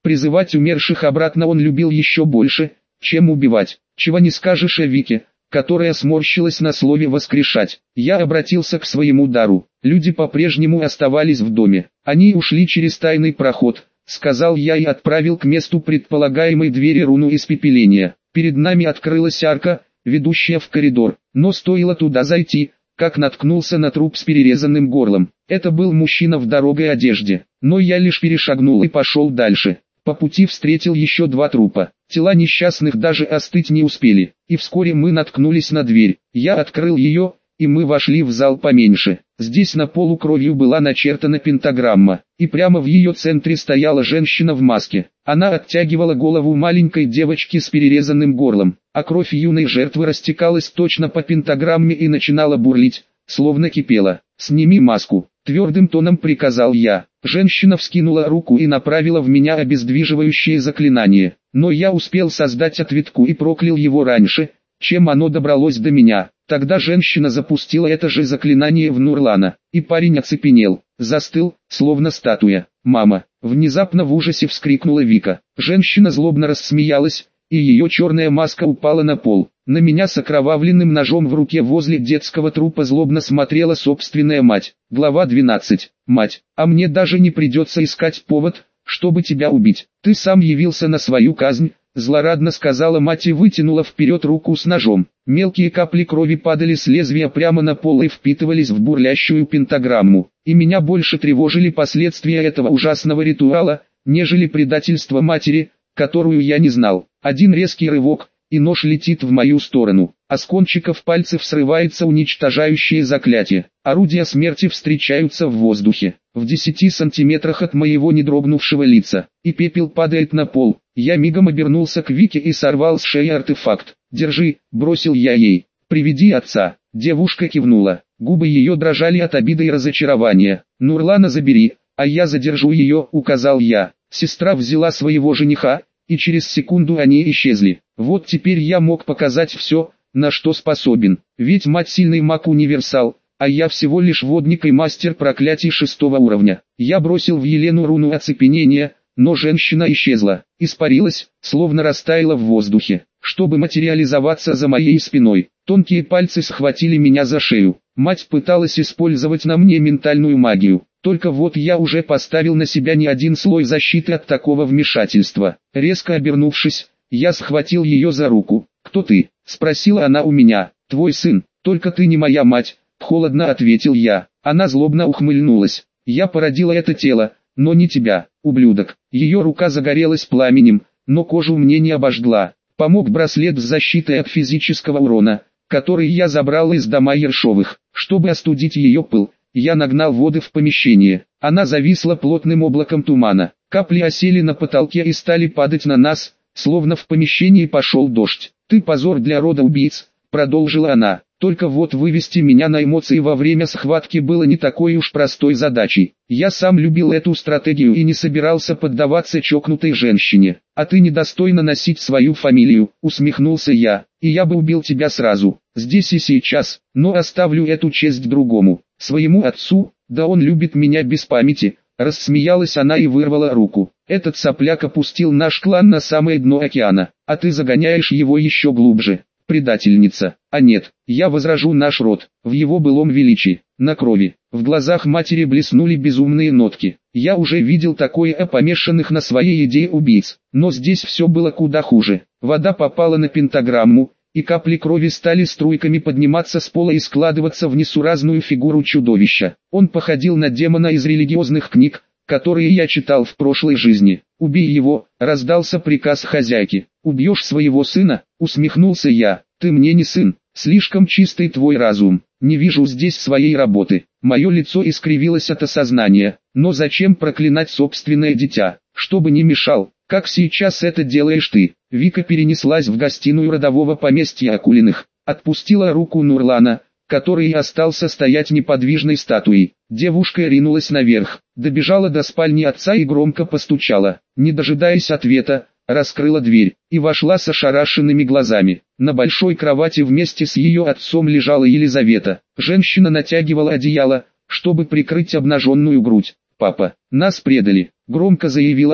Призывать умерших обратно он любил еще больше, чем убивать. Чего не скажешь о Вике, которая сморщилась на слове «воскрешать». Я обратился к своему дару. Люди по-прежнему оставались в доме. Они ушли через тайный проход, сказал я и отправил к месту предполагаемой двери руну испепеления. Перед нами открылась арка, ведущая в коридор, но стоило туда зайти, как наткнулся на труп с перерезанным горлом. Это был мужчина в дорогой одежде, но я лишь перешагнул и пошел дальше. По пути встретил еще два трупа. Тела несчастных даже остыть не успели, и вскоре мы наткнулись на дверь. Я открыл ее, и мы вошли в зал поменьше. Здесь на полу кровью была начертана пентаграмма, и прямо в ее центре стояла женщина в маске. Она оттягивала голову маленькой девочки с перерезанным горлом, а кровь юной жертвы растекалась точно по пентаграмме и начинала бурлить, словно кипела. «Сними маску», — твердым тоном приказал я. Женщина вскинула руку и направила в меня обездвиживающее заклинание, но я успел создать ответку и проклял его раньше, чем оно добралось до меня. Тогда женщина запустила это же заклинание в Нурлана, и парень оцепенел, застыл, словно статуя. «Мама!» — внезапно в ужасе вскрикнула Вика. Женщина злобно рассмеялась, и ее черная маска упала на пол. На меня с окровавленным ножом в руке возле детского трупа злобно смотрела собственная мать. Глава двенадцать. Мать, а мне даже не придется искать повод, чтобы тебя убить. Ты сам явился на свою казнь, злорадно сказала мать и вытянула вперед руку с ножом. Мелкие капли крови падали с лезвия прямо на пол и впитывались в бурлящую пентаграмму. И меня больше тревожили последствия этого ужасного ритуала, нежели предательство матери, которую я не знал. Один резкий рывок, и нож летит в мою сторону, а с кончиков пальцев срывается уничтожающее заклятие. Орудия смерти встречаются в воздухе, в десяти сантиметрах от моего недрогнувшего лица, и пепел падает на пол. Я мигом обернулся к Вике и сорвал с шеи артефакт. «Держи», — бросил я ей, — «приведи отца». Девушка кивнула, губы ее дрожали от обиды и разочарования. «Нурлана забери, а я задержу ее», — указал я. Сестра взяла своего жениха, и через секунду они исчезли. Вот теперь я мог показать все, на что способен, ведь мать сильный маг-универсал, а я всего лишь водник и мастер проклятий шестого уровня. Я бросил в Елену руну оцепенения, но женщина исчезла, испарилась, словно растаяла в воздухе, чтобы материализоваться за моей спиной. Тонкие пальцы схватили меня за шею. Мать пыталась использовать на мне ментальную магию. Только вот я уже поставил на себя не один слой защиты от такого вмешательства. Резко обернувшись, я схватил ее за руку. «Кто ты?» — спросила она у меня. «Твой сын, только ты не моя мать», — холодно ответил я. Она злобно ухмыльнулась. «Я породила это тело, но не тебя, ублюдок». Ее рука загорелась пламенем, но кожу мне не обожгла. Помог браслет с защитой от физического урона, который я забрал из дома Ершовых. Чтобы остудить ее пыл, я нагнал воды в помещение. Она зависла плотным облаком тумана. Капли осели на потолке и стали падать на нас, словно в помещении пошел дождь. «Ты позор для рода убийц», — продолжила она. «Только вот вывести меня на эмоции во время схватки было не такой уж простой задачей. Я сам любил эту стратегию и не собирался поддаваться чокнутой женщине. А ты недостойна носить свою фамилию», — усмехнулся я. «И я бы убил тебя сразу, здесь и сейчас, но оставлю эту честь другому, своему отцу, да он любит меня без памяти». Рассмеялась она и вырвала руку. «Этот сопляк опустил наш клан на самое дно океана, а ты загоняешь его еще глубже. Предательница. А нет, я возражу наш род, в его былом величии, на крови». В глазах матери блеснули безумные нотки. Я уже видел такое о помешанных на своей идее убийц, но здесь все было куда хуже. Вода попала на пентаграмму, и капли крови стали струйками подниматься с пола и складываться в несуразную фигуру чудовища. Он походил на демона из религиозных книг, которые я читал в прошлой жизни. «Убей его», — раздался приказ хозяйки. «Убьешь своего сына?» — усмехнулся я. «Ты мне не сын, слишком чистый твой разум, не вижу здесь своей работы». Мое лицо искривилось от осознания. Но зачем проклинать собственное дитя, чтобы не мешал, как сейчас это делаешь ты? Вика перенеслась в гостиную родового поместья Акулиных, отпустила руку Нурлана, который и остался стоять неподвижной статуей. Девушка ринулась наверх, добежала до спальни отца и громко постучала. Не дожидаясь ответа, раскрыла дверь и вошла с ошарашенными глазами. На большой кровати вместе с ее отцом лежала Елизавета. Женщина натягивала одеяло, чтобы прикрыть обнаженную грудь. «Папа, нас предали», — громко заявила она.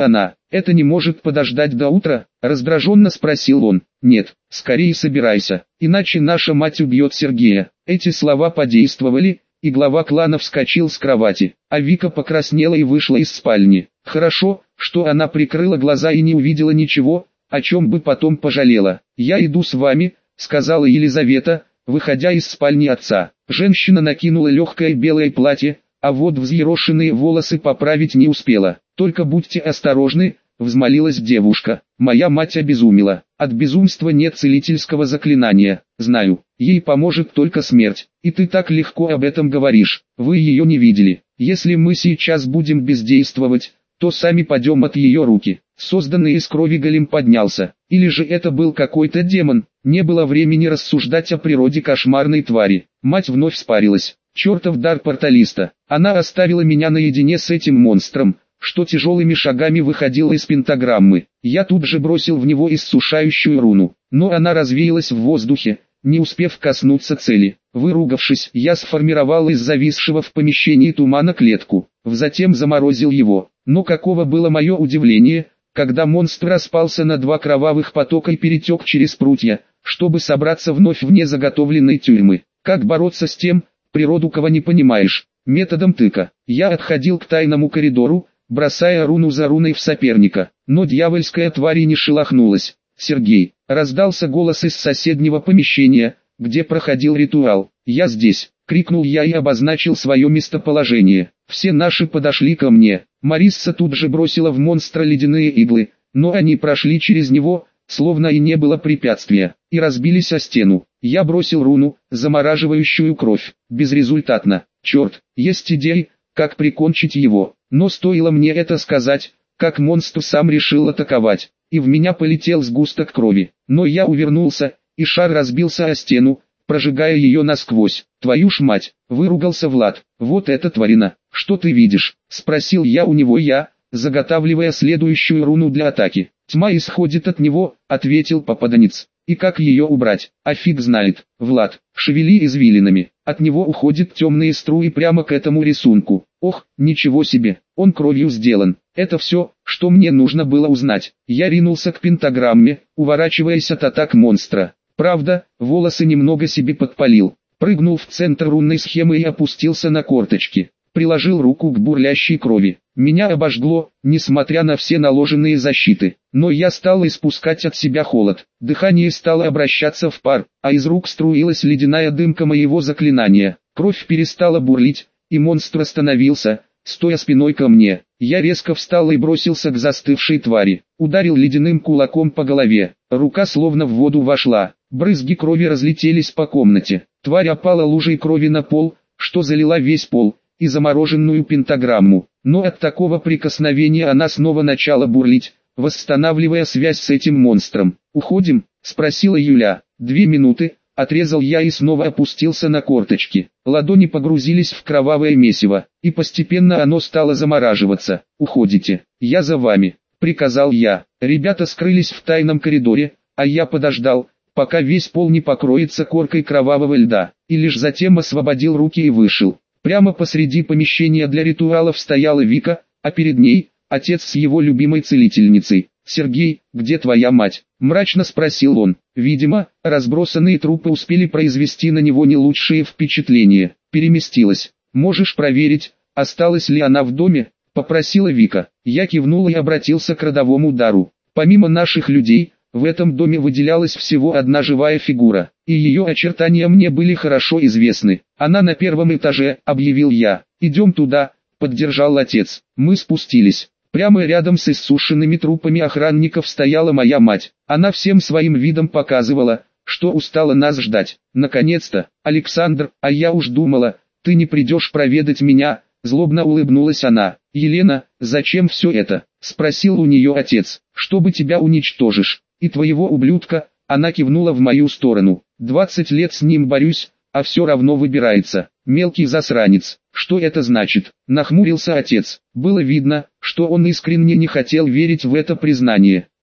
Это не может подождать до утра? Раздраженно спросил он. Нет, скорее собирайся, иначе наша мать убьет Сергея. Эти слова подействовали, и глава клана вскочил с кровати, а Вика покраснела и вышла из спальни. Хорошо, что она прикрыла глаза и не увидела ничего, о чем бы потом пожалела. «Я иду с вами», — сказала Елизавета, выходя из спальни отца. Женщина накинула легкое белое платье, а вот взъерошенные волосы поправить не успела. «Только будьте осторожны», — взмолилась девушка. «Моя мать обезумела. От безумства нет целительского заклинания. Знаю, ей поможет только смерть. И ты так легко об этом говоришь. Вы ее не видели. Если мы сейчас будем бездействовать, то сами падем от ее руки». Созданный из крови голем поднялся. Или же это был какой-то демон? Не было времени рассуждать о природе кошмарной твари. Мать вновь спарилась. Чертов дар порталиста. Она оставила меня наедине с этим монстром, что тяжелыми шагами выходил из пентаграммы. Я тут же бросил в него иссушающую руну, но она развеялась в воздухе, не успев коснуться цели. Выругавшись, я сформировал из зависшего в помещении тумана клетку, затем заморозил его. Но каково было мое удивление, когда монстр распался на два кровавых потока и перетек через прутья, чтобы собраться вновь вне заготовленной тюрьмы. Как бороться с тем, природу кого не понимаешь? Методом тыка. Я отходил к тайному коридору, бросая руну за руной в соперника, но дьявольская тварь и не шелохнулась. «Сергей!» — раздался голос из соседнего помещения, где проходил ритуал. «Я здесь!» — крикнул я и обозначил свое местоположение. Все наши подошли ко мне. Марисса тут же бросила в монстра ледяные иглы, но они прошли через него, словно и не было препятствия, и разбились о стену. Я бросил руну, замораживающую кровь. Безрезультатно. Черт, есть идеи, как прикончить его. Но стоило мне это сказать, как монстр сам решил атаковать, и в меня полетел сгусток крови. Но я увернулся, и шар разбился о стену, прожигая ее насквозь. «Твою ж мать!» — выругался Влад. «Вот это тварина! Что ты видишь?» — спросил я у него я, заготавливая следующую руну для атаки. «Тьма исходит от него», — ответил попаданец. «И как ее убрать? А фиг знает. Влад, шевели извилинами. От него уходят темные струи прямо к этому рисунку. Ох, ничего себе, он кровью сделан. Это все, что мне нужно было узнать». Я ринулся к пентаграмме, уворачиваясь от атак монстра. Правда, волосы немного себе подпалил. Прыгнул в центр рунной схемы и опустился на корточки. Приложил руку к бурлящей крови. Меня обожгло, несмотря на все наложенные защиты. Но я стал испускать от себя холод. Дыхание стало обращаться в пар, а из рук струилась ледяная дымка моего заклинания. Кровь перестала бурлить, и монстр остановился, стоя спиной ко мне. Я резко встал и бросился к застывшей твари. Ударил ледяным кулаком по голове. Рука словно в воду вошла. Брызги крови разлетелись по комнате. Тварь опала лужей крови на пол, что залила весь пол и замороженную пентаграмму. Но от такого прикосновения она снова начала бурлить, восстанавливая связь с этим монстром. «Уходим?» — спросила Юля. «Две минуты», — отрезал я и снова опустился на корточки. Ладони погрузились в кровавое месиво, и постепенно оно стало замораживаться. «Уходите, я за вами», — приказал я. Ребята скрылись в тайном коридоре, а я подождал, пока весь пол не покроется коркой кровавого льда, и лишь затем освободил руки и вышел. Прямо посреди помещения для ритуалов стояла Вика, а перед ней — отец с его любимой целительницей. «Сергей, где твоя мать?» — мрачно спросил он. Видимо, разбросанные трупы успели произвести на него не лучшие впечатления. «Переместилась. Можешь проверить, осталась ли она в доме?» — попросила Вика. Я кивнул и обратился к родовому дару. Помимо наших людей, в этом доме выделялась всего одна живая фигура, и ее очертания мне были хорошо известны. «Она на первом этаже», — объявил я. «Идем туда», — поддержал отец. Мы спустились. Прямо рядом с иссушенными трупами охранников стояла моя мать. Она всем своим видом показывала, что устала нас ждать. «Наконец-то, Александр, а я уж думала, ты не придешь проведать меня», — злобно улыбнулась она. «Елена, зачем все это?» — спросил у нее отец. «Чтобы тебя уничтожишь. И твоего ублюдка», — она кивнула в мою сторону. «Двадцать лет с ним борюсь, а все равно выбирается. Мелкий засранец». «Что это значит?» — нахмурился отец. Было видно, что он искренне не хотел верить в это признание.